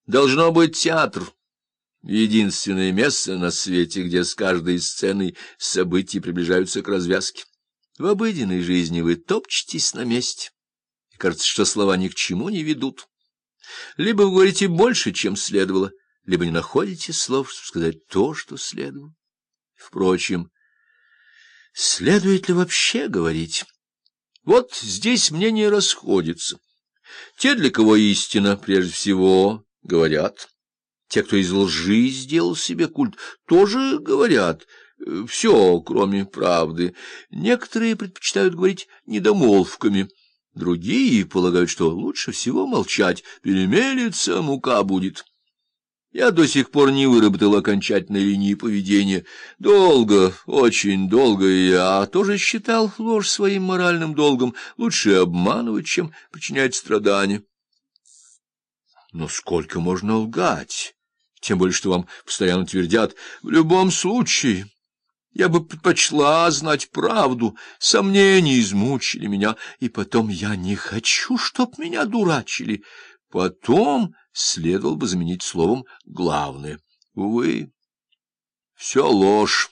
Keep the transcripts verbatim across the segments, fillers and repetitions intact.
Должно быть театр. Единственное место на свете, где с каждой сценой события приближаются к развязке. В обыденной жизни вы топчетесь на месте, и кажется, что слова ни к чему не ведут. Либо вы говорите больше, чем следовало, либо не находите слов, чтобы сказать то, что следовало. Впрочем, следует ли вообще говорить? Вот здесь мнения расходятся. Те, для кого истина прежде всего, говорят. Те, кто из лжи сделал себе культ, тоже говорят. Все, кроме правды. Некоторые предпочитают говорить недомолвками. Другие полагают, что лучше всего молчать. Перемелется, мука будет. Я до сих пор не выработал окончательной линии поведения. Долго, очень долго я тоже считал ложь своим моральным долгом. Лучше обманывать, чем причинять страдания. Но сколько можно лгать? Тем более, что вам постоянно твердят: в любом случае, я бы предпочла знать правду, сомнения измучили меня, и потом я не хочу, чтоб меня дурачили. Потом следовало бы заменить словом «главное». Увы, все ложь.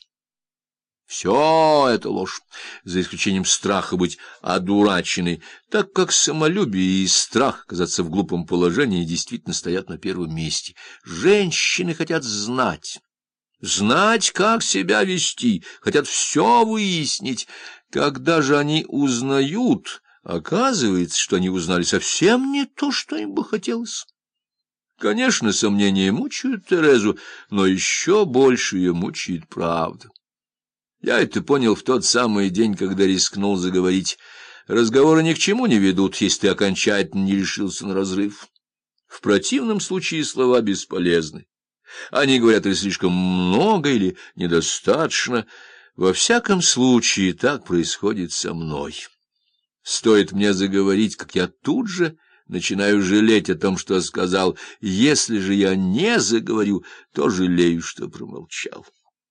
Все это ложь, за исключением страха быть одураченной, так как самолюбие и страх оказаться в глупом положении действительно стоят на первом месте. Женщины хотят знать, знать, как себя вести, хотят все выяснить. Когда же они узнают, оказывается, что они узнали совсем не то, что им бы хотелось. Конечно, сомнения мучают Терезу, но еще больше ее мучает правда. Я это понял в тот самый день, когда рискнул заговорить. Разговоры ни к чему не ведут, если ты окончательно не решился на разрыв. В противном случае слова бесполезны. Они говорят или слишком много, или недостаточно. Во всяком случае, так происходит со мной. Стоит мне заговорить, как я тут же начинаю жалеть о том, что сказал. Если же я не заговорю, то жалею, что промолчал.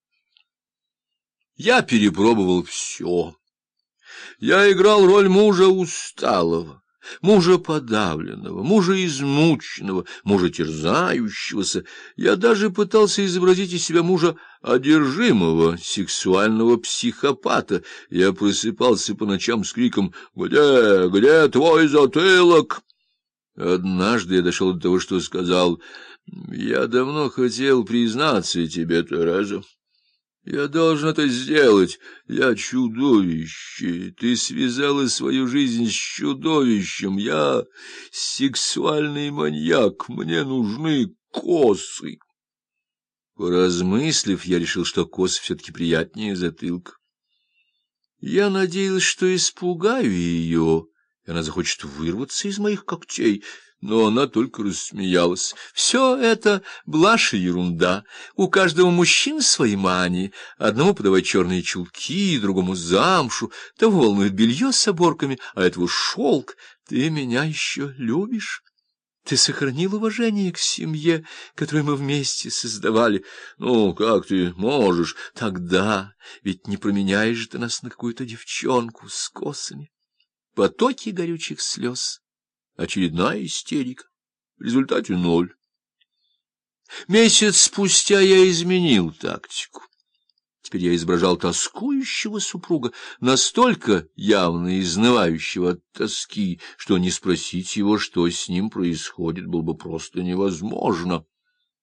Я перепробовал все. Я играл роль мужа усталого, мужа подавленного, мужа измученного, мужа терзающегося. Я даже пытался изобразить из себя мужа одержимого, сексуального психопата. Я просыпался по ночам с криком: «Где, где твой затылок?» Однажды я дошел до того, что сказал: «Я давно хотел признаться тебе, Тереза. Я должен это сделать. Я чудовище. Ты связала свою жизнь с чудовищем. Я сексуальный маньяк. Мне нужны косы». Поразмыслив, я решил, что косы все-таки приятнее затылка. Я надеялся, что испугаю ее, и она захочет вырваться из моих когтей. Но она только рассмеялась. Все это блажь и ерунда. У каждого мужчины свои мании. Одному подавать черные чулки, другому замшу. Того волнует белье с оборками, а этого шелк. Ты меня еще любишь? Ты сохранил уважение к семье, которую мы вместе создавали. Ну, как ты можешь? Тогда ведь не променяешь же ты нас на какую-то девчонку с косами. Потоки горючих слез. Очередная истерика. В результате ноль. Месяц спустя я изменил тактику. Теперь я изображал тоскующего супруга, настолько явно изнывающего от тоски, что не спросить его, что с ним происходит, было бы просто невозможно.